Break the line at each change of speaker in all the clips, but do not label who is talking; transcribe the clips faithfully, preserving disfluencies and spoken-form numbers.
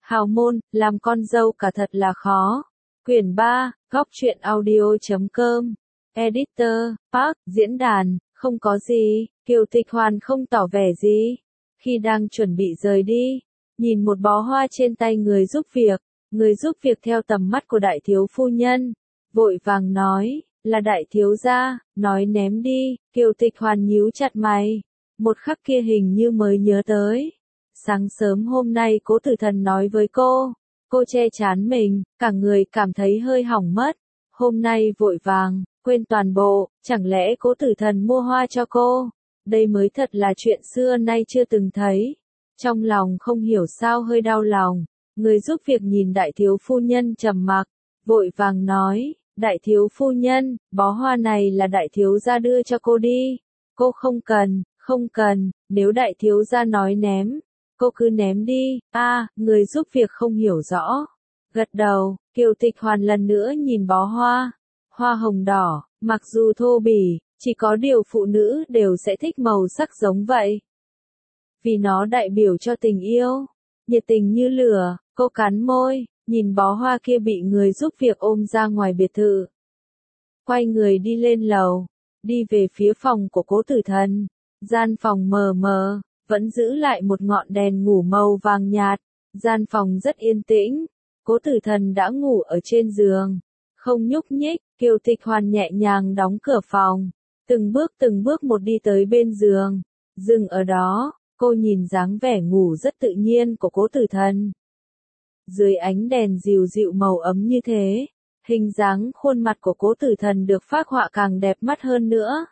Hào môn, làm con dâu cả thật là khó. Quyển ba, góc truyện audio chấm com. Editor, Park, diễn đàn, không có gì, Kiều Tịch Hoàn không tỏ vẻ gì. Khi đang chuẩn bị rời đi, nhìn một bó hoa trên tay người giúp việc, người giúp việc theo tầm mắt của đại thiếu phu nhân, vội vàng nói, là đại thiếu gia, nói ném đi, Kiều Tịch Hoàn nhíu chặt mày, một khắc kia hình như mới nhớ tới. Sáng sớm hôm nay Cố Tử Thần nói với cô, cô che chán mình, cả người cảm thấy hơi hỏng mất, hôm nay vội vàng, quên toàn bộ, chẳng lẽ Cố Tử Thần mua hoa cho cô, đây mới thật là chuyện xưa nay chưa từng thấy, trong lòng không hiểu sao hơi đau lòng, người giúp việc nhìn đại thiếu phu nhân trầm mặc, vội vàng nói, đại thiếu phu nhân, bó hoa này là đại thiếu gia đưa cho cô đi, cô không cần, không cần, nếu đại thiếu gia nói ném, cô cứ ném đi, a à, người giúp việc không hiểu rõ. Gật đầu, Kiều Tịch Hoàn lần nữa nhìn bó hoa, hoa hồng đỏ, mặc dù thô bỉ, chỉ có điều phụ nữ đều sẽ thích màu sắc giống vậy. Vì nó đại biểu cho tình yêu, nhiệt tình như lửa, cô cắn môi, nhìn bó hoa kia bị người giúp việc ôm ra ngoài biệt thự. Quay người đi lên lầu, đi về phía phòng của Cố Tử Thần, gian phòng mờ mờ. Vẫn giữ lại một ngọn đèn ngủ màu vàng nhạt, gian phòng rất yên tĩnh, Cố Tử Thần đã ngủ ở trên giường, không nhúc nhích, Kiều Tịch Hoàn nhẹ nhàng đóng cửa phòng, từng bước từng bước một đi tới bên giường, dừng ở đó, cô nhìn dáng vẻ ngủ rất tự nhiên của Cố Tử Thần. Dưới ánh đèn dịu dịu màu ấm như thế, hình dáng khuôn mặt của Cố Tử Thần được phác họa càng đẹp mắt hơn nữa.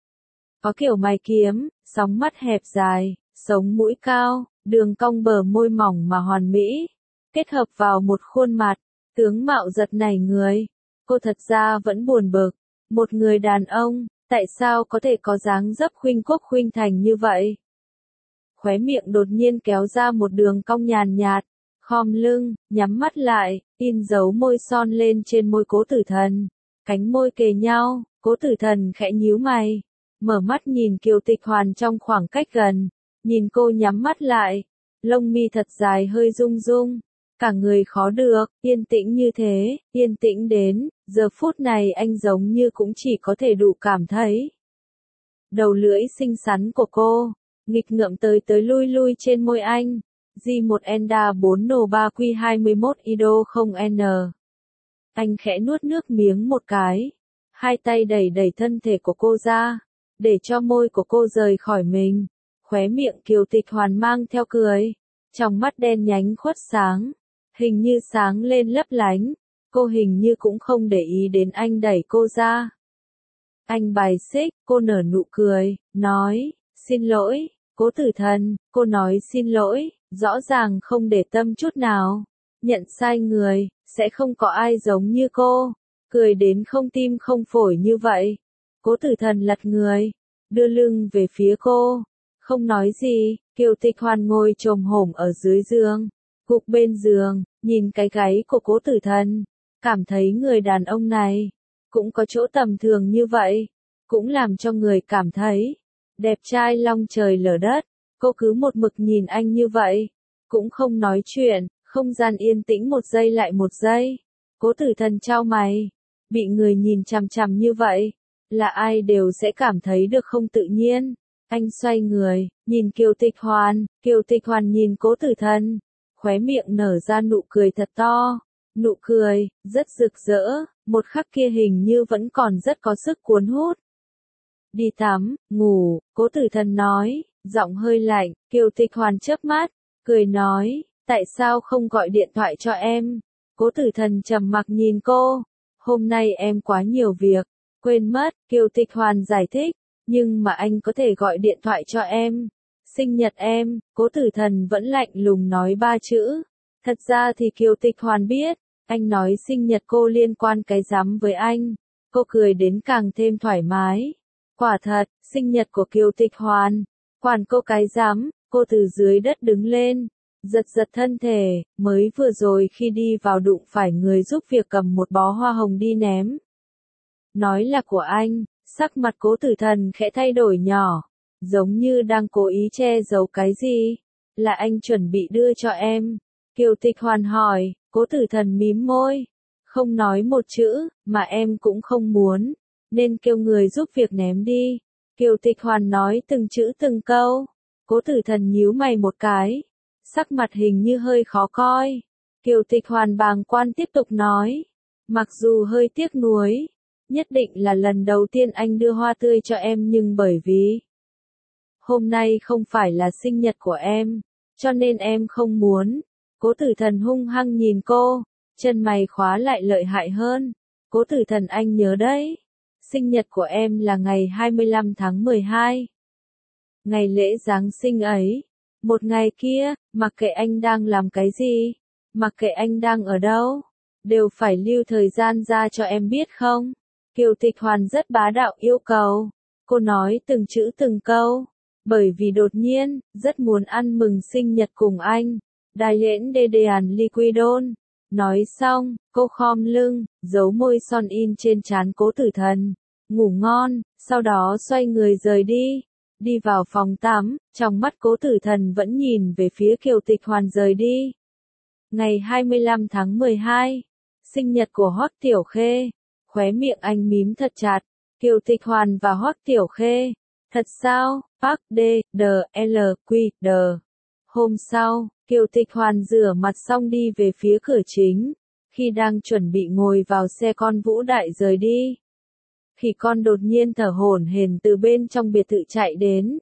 Có kiểu mày kiếm, sóng mắt hẹp dài, sống mũi cao, đường cong bờ môi mỏng mà hoàn mỹ, kết hợp vào một khuôn mặt, tướng mạo giật nảy người. Cô thật ra vẫn buồn bực, một người đàn ông, tại sao có thể có dáng dấp khuynh quốc khuynh thành như vậy? Khóe miệng đột nhiên kéo ra một đường cong nhàn nhạt, khom lưng, nhắm mắt lại, in dấu môi son lên trên môi Cố Tử Thần, cánh môi kề nhau, Cố Tử Thần khẽ nhíu mày. Mở mắt nhìn Kiều Tịch Hoàn trong khoảng cách gần, nhìn cô nhắm mắt lại, lông mi thật dài hơi rung rung, cả người khó được, yên tĩnh như thế, yên tĩnh đến, giờ phút này anh giống như cũng chỉ có thể đủ cảm thấy. Đầu lưỡi xinh xắn của cô, nghịch ngợm tới tới lui lui trên môi anh, G một Enda bốn N ba Q hai mốt Ido không N. Anh khẽ nuốt nước miếng một cái, hai tay đẩy đẩy thân thể của cô ra, để cho môi của cô rời khỏi mình, khóe miệng Kiều Tịch Hoàn mang theo cười, trong mắt đen nhánh khuất sáng, hình như sáng lên lấp lánh, cô hình như cũng không để ý đến anh đẩy cô ra. Anh bài xích, cô nở nụ cười, nói, xin lỗi, Cố Tử Thần, cô nói xin lỗi, rõ ràng không để tâm chút nào, nhận sai người, sẽ không có ai giống như cô, cười đến không tim không phổi như vậy. Cố Tử Thần lật người, đưa lưng về phía cô, không nói gì, Kiều Tịch Hoàn ngồi chồm hổm ở dưới giường, gục bên giường, nhìn cái gáy của Cố Tử Thần, cảm thấy người đàn ông này, cũng có chỗ tầm thường như vậy, cũng làm cho người cảm thấy, đẹp trai long trời lở đất, cô cứ một mực nhìn anh như vậy, cũng không nói chuyện, không gian yên tĩnh một giây lại một giây, Cố Tử Thần chau mày, bị người nhìn chằm chằm như vậy. Là ai đều sẽ cảm thấy được không tự nhiên. Anh xoay người, nhìn Kiều Tịch Hoàn, Kiều Tịch Hoàn nhìn Cố Tử Thần, khóe miệng nở ra nụ cười thật to, nụ cười, rất rực rỡ, một khắc kia hình như vẫn còn rất có sức cuốn hút. Đi tắm, ngủ, Cố Tử Thần nói, giọng hơi lạnh, Kiều Tịch Hoàn chớp mắt, cười nói, tại sao không gọi điện thoại cho em? Cố Tử Thần trầm mặc nhìn cô, hôm nay em quá nhiều việc. Quên mất, Kiều Tịch Hoàn giải thích, nhưng mà anh có thể gọi điện thoại cho em. Sinh nhật em, Cố Tử Thần vẫn lạnh lùng nói ba chữ. Thật ra thì Kiều Tịch Hoàn biết, anh nói sinh nhật cô liên quan cái rắm với anh. Cô cười đến càng thêm thoải mái. Quả thật, sinh nhật của Kiều Tịch Hoàn, quản cô cái rắm, cô từ dưới đất đứng lên, giật giật thân thể, mới vừa rồi khi đi vào đụng phải người giúp việc cầm một bó hoa hồng đi ném. Nói là của anh, sắc mặt Cố Tử Thần khẽ thay đổi nhỏ, giống như đang cố ý che giấu cái gì. Là anh chuẩn bị đưa cho em. Kiều Tịch Hoàn hỏi, Cố Tử Thần mím môi, không nói một chữ, mà em cũng không muốn, nên kêu người giúp việc ném đi. Kiều Tịch Hoàn nói từng chữ từng câu, Cố Tử Thần nhíu mày một cái, sắc mặt hình như hơi khó coi. Kiều Tịch Hoàn bàng quan tiếp tục nói, mặc dù hơi tiếc nuối, nhất định là lần đầu tiên anh đưa hoa tươi cho em nhưng bởi vì hôm nay không phải là sinh nhật của em, cho nên em không muốn. Cố Tử Thần hung hăng nhìn cô, chân mày khóa lại lợi hại hơn. Cố Tử Thần anh nhớ đấy, sinh nhật của em là ngày hai mươi lăm tháng mười hai. Ngày lễ Giáng sinh ấy, một ngày kia, mặc kệ anh đang làm cái gì, mặc kệ anh đang ở đâu, đều phải lưu thời gian ra cho em biết không? Kiều Tịch Hoàn rất bá đạo yêu cầu, cô nói từng chữ từng câu, bởi vì đột nhiên, rất muốn ăn mừng sinh nhật cùng anh. Đại lễn đê đèn liquidon. Nói xong, cô khom lưng, giấu môi son in trên trán Cố Tử Thần. Ngủ ngon, sau đó xoay người rời đi. Đi vào phòng tắm, trong mắt Cố Tử Thần vẫn nhìn về phía Kiều Tịch Hoàn rời đi. Ngày hai mươi lăm tháng mười hai, sinh nhật của Hoắc Tiểu Khê. Khóe miệng anh mím thật chặt. Kiều Tịch Hoàn và Hoắc Tiểu Khê. Thật sao? Park D, D, L, Q, D. Hôm sau, Kiều Tịch Hoàn rửa mặt xong đi về phía cửa chính. Khi đang chuẩn bị ngồi vào xe con Vũ Đại rời đi, Khỉ Con đột nhiên thở hổn hển từ bên trong biệt thự chạy đến.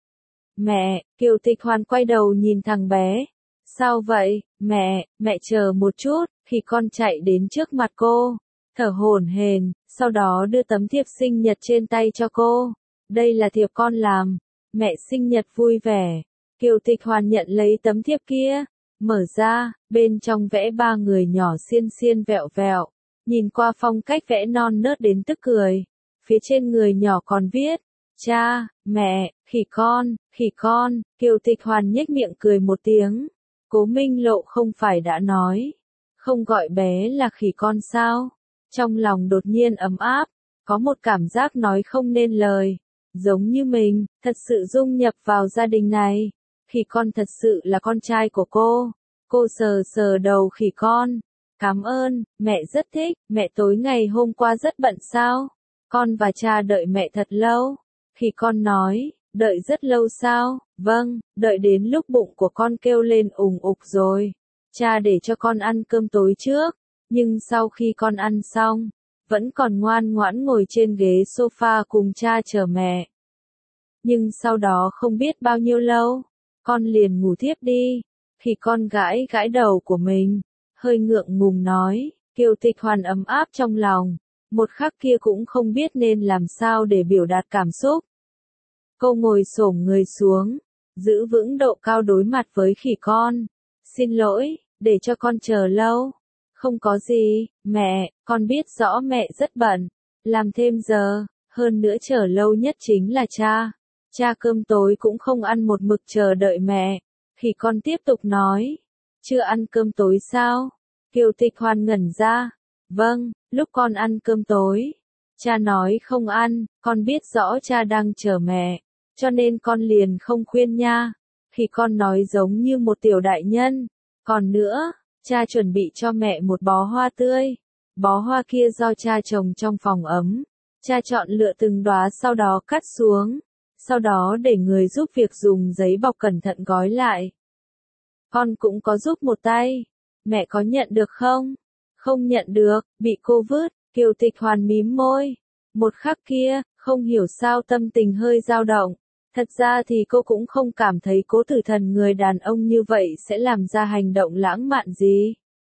Mẹ, Kiều Tịch Hoàn quay đầu nhìn thằng bé. Sao vậy, mẹ, mẹ chờ một chút. Khỉ Con chạy đến trước mặt cô, thở hổn hển, sau đó đưa tấm thiệp sinh nhật trên tay cho cô. Đây là thiệp con làm, mẹ sinh nhật vui vẻ. Kiều Tịch Hoàn nhận lấy tấm thiệp kia, mở ra, bên trong vẽ ba người nhỏ xiên xiên vẹo vẹo, nhìn qua phong cách vẽ non nớt đến tức cười. Phía trên người nhỏ còn viết, cha, mẹ, Khỉ Con, Khỉ Con. Kiều Tịch Hoàn nhếch miệng cười một tiếng. Cố Minh Lộ không phải đã nói, không gọi bé là Khỉ Con sao? Trong lòng đột nhiên ấm áp, có một cảm giác nói không nên lời. Giống như mình, thật sự dung nhập vào gia đình này. Khỉ Con thật sự là con trai của cô. Cô sờ sờ đầu Khỉ Con. Cảm ơn, mẹ rất thích. Mẹ tối ngày hôm qua rất bận sao? Con và cha đợi mẹ thật lâu. Khỉ Con nói, đợi rất lâu sao? Vâng, đợi đến lúc bụng của con kêu lên ùng ục rồi. Cha để cho con ăn cơm tối trước. Nhưng sau khi con ăn xong, vẫn còn ngoan ngoãn ngồi trên ghế sofa cùng cha chờ mẹ. Nhưng sau đó không biết bao nhiêu lâu, con liền ngủ thiếp đi. Khi con gãi gãi đầu của mình, hơi ngượng ngùng nói, Kiều Tịch Hoàn ấm áp trong lòng, một khắc kia cũng không biết nên làm sao để biểu đạt cảm xúc. Cô ngồi xổm người xuống, giữ vững độ cao đối mặt với Khỉ Con. Xin lỗi, để cho con chờ lâu. Không có gì, mẹ, con biết rõ mẹ rất bận, làm thêm giờ, hơn nữa chờ lâu nhất chính là cha. Cha cơm tối cũng không ăn một mực chờ đợi mẹ. Khỉ Con tiếp tục nói, chưa ăn cơm tối sao? Kiều Tịch Hoàn ngẩn ra, vâng, lúc con ăn cơm tối, cha nói không ăn, con biết rõ cha đang chờ mẹ, cho nên con liền không khuyên nha. Khỉ Con nói giống như một tiểu đại nhân, còn nữa, cha chuẩn bị cho mẹ một bó hoa tươi. Bó hoa kia do cha trồng trong phòng ấm. Cha chọn lựa từng đóa sau đó cắt xuống. Sau đó để người giúp việc dùng giấy bọc cẩn thận gói lại. Con cũng có giúp một tay. Mẹ có nhận được không? Không nhận được, bị cô vứt. Kiều Tịch Hoàn mím môi. Một khắc kia, không hiểu sao tâm tình hơi dao động. Thật ra thì cô cũng không cảm thấy Cố Tử Thần người đàn ông như vậy sẽ làm ra hành động lãng mạn gì.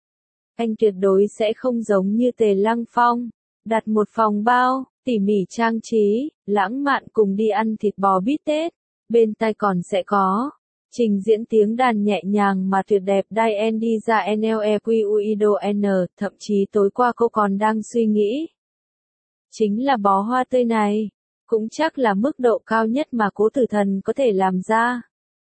Anh tuyệt đối sẽ không giống như Tề Lăng Phong, đặt một phòng bao, tỉ mỉ trang trí, lãng mạn cùng đi ăn thịt bò bít tết. Bên tai còn sẽ có trình diễn tiếng đàn nhẹ nhàng mà tuyệt đẹp Dien đi ra Nequuido N, thậm chí tối qua cô còn đang suy nghĩ. Chính là bó hoa tươi này, cũng chắc là mức độ cao nhất mà Cố Tử Thần có thể làm ra.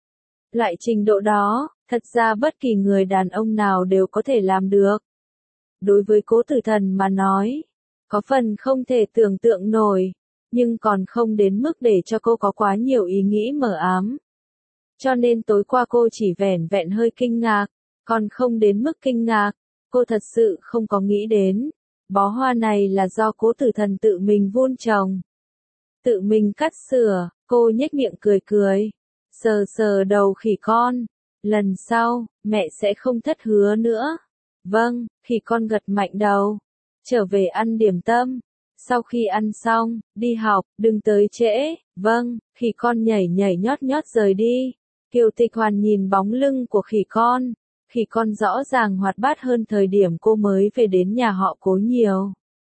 Loại trình độ đó, thật ra bất kỳ người đàn ông nào đều có thể làm được. Đối với Cố Tử Thần mà nói, có phần không thể tưởng tượng nổi, nhưng còn không đến mức để cho cô có quá nhiều ý nghĩ mờ ám. Cho nên tối qua cô chỉ vẻn vẹn hơi kinh ngạc, Còn không đến mức kinh ngạc, cô thật sự không có nghĩ đến. Bó hoa này là do Cố Tử Thần tự mình vun trồng. Tự mình cắt sửa, cô nhếch miệng cười cười. Sờ sờ đầu khỉ con. Lần sau, mẹ sẽ không thất hứa nữa. Vâng, khỉ con gật mạnh đầu. Trở về ăn điểm tâm. Sau khi ăn xong, đi học, đừng tới trễ. Vâng, khỉ con nhảy nhảy nhót nhót rời đi. Kiều Tịch Hoàn nhìn bóng lưng của khỉ con. Khỉ con rõ ràng hoạt bát hơn thời điểm cô mới về đến nhà họ Cố nhiều.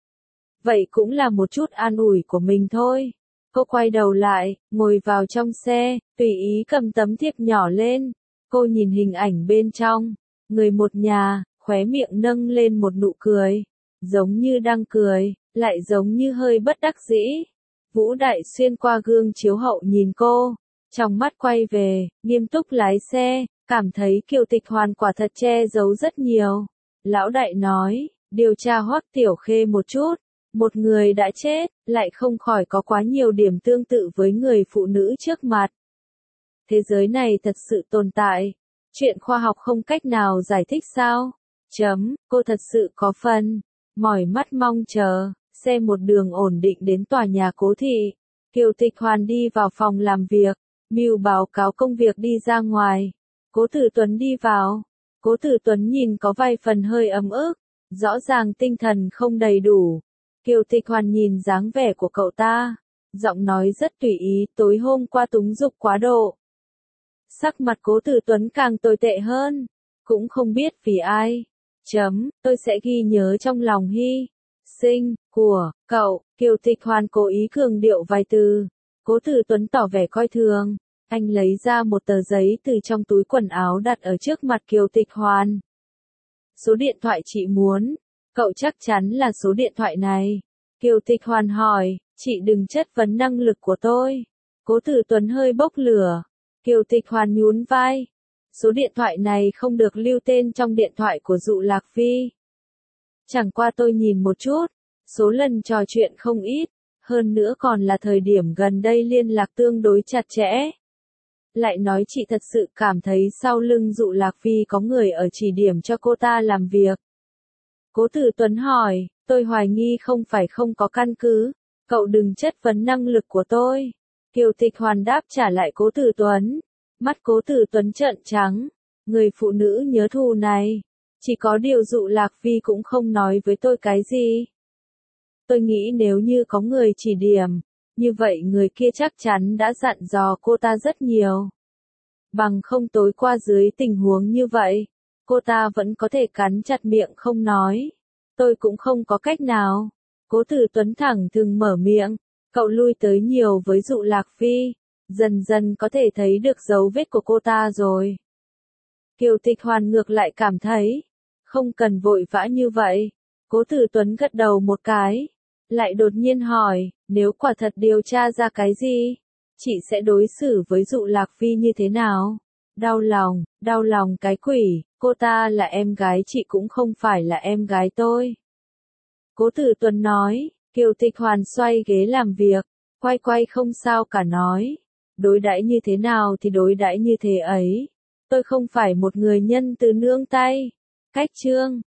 Vậy cũng là một chút an ủi của mình thôi. Cô quay đầu lại, ngồi vào trong xe, tùy ý cầm tấm thiệp nhỏ lên. Cô nhìn hình ảnh bên trong. Người một nhà, khóe miệng nâng lên một nụ cười. Giống như đang cười, lại giống như hơi bất đắc dĩ. Vũ Đại xuyên qua gương chiếu hậu nhìn cô. Trong mắt quay về, nghiêm túc lái xe, cảm thấy Kiều Tịch Hoàn quả thật che giấu rất nhiều. Lão Đại nói, điều tra Hoắc Tiểu Khê một chút. Một người đã chết, lại không khỏi có quá nhiều điểm tương tự với người phụ nữ trước mặt. Thế giới này thật sự tồn tại. Chuyện khoa học không cách nào giải thích sao? Chấm, cô thật sự có phần. Mỏi mắt mong chờ, xe một đường ổn định đến tòa nhà Cố thị. Kiều Tịch Hoàn đi vào phòng làm việc, Mưu báo cáo công việc đi ra ngoài. Cố Tử Tuấn đi vào. Cố Tử Tuấn nhìn có vài phần hơi ấm ức, rõ ràng tinh thần không đầy đủ. Kiều Tịch Hoàn nhìn dáng vẻ của cậu ta, giọng nói rất tùy ý, tối hôm qua túng dục quá độ. Sắc mặt Cố Tử Tuấn càng tồi tệ hơn, cũng không biết vì ai. Chấm, tôi sẽ ghi nhớ trong lòng hy sinh của cậu. Kiều Tịch Hoàn cố ý cường điệu vài từ. Cố Tử Tuấn tỏ vẻ coi thường. Anh lấy ra một tờ giấy từ trong túi quần áo đặt ở trước mặt Kiều Tịch Hoàn. Số điện thoại chị muốn. Cậu chắc chắn là số điện thoại này. Kiều Tịch Hoàn hỏi, chị đừng chất vấn năng lực của tôi. Cố Tử Tuấn hơi bốc lửa. Kiều Tịch Hoàn nhún vai. Số điện thoại này không được lưu tên trong điện thoại của Dụ Lạc Vi. Chẳng qua tôi nhìn một chút, số lần trò chuyện không ít, hơn nữa còn là thời điểm gần đây liên lạc tương đối chặt chẽ. Lại nói chị thật sự cảm thấy sau lưng Dụ Lạc Vi có người ở chỉ điểm cho cô ta làm việc. Cố Tử Tuấn hỏi, tôi hoài nghi không phải không có căn cứ, cậu đừng chất vấn năng lực của tôi. Kiều Tịch Hoàn đáp trả lại Cố Tử Tuấn. Mắt Cố Tử Tuấn trợn trắng, người phụ nữ nhớ thù này. Chỉ có điều Dụ Lạc Vi cũng không nói với tôi cái gì. Tôi nghĩ nếu như có người chỉ điểm, như vậy người kia chắc chắn đã dặn dò cô ta rất nhiều. Bằng không tối qua dưới tình huống như vậy, cô ta vẫn có thể cắn chặt miệng không nói. Tôi cũng không có cách nào. Cố Tử Tuấn thẳng thừng mở miệng, cậu lui tới nhiều với Dụ Lạc Vi, dần dần có thể thấy được dấu vết của cô ta rồi. Kiều Tịch Hoàn ngược lại cảm thấy, không cần vội vã như vậy. Cố Tử Tuấn gật đầu một cái, lại đột nhiên hỏi, nếu quả thật điều tra ra cái gì, chị sẽ đối xử với Dụ Lạc Vi như thế nào? Đau lòng, đau lòng cái quỷ, cô ta là em gái chị cũng không phải là em gái tôi. Cố Tử Tuấn nói. Kiều Tịch Hoàn xoay ghế làm việc, quay quay không sao cả nói. Đối đãi như thế nào thì đối đãi như thế ấy. Tôi không phải một người nhân từ nương tay. Cách chương.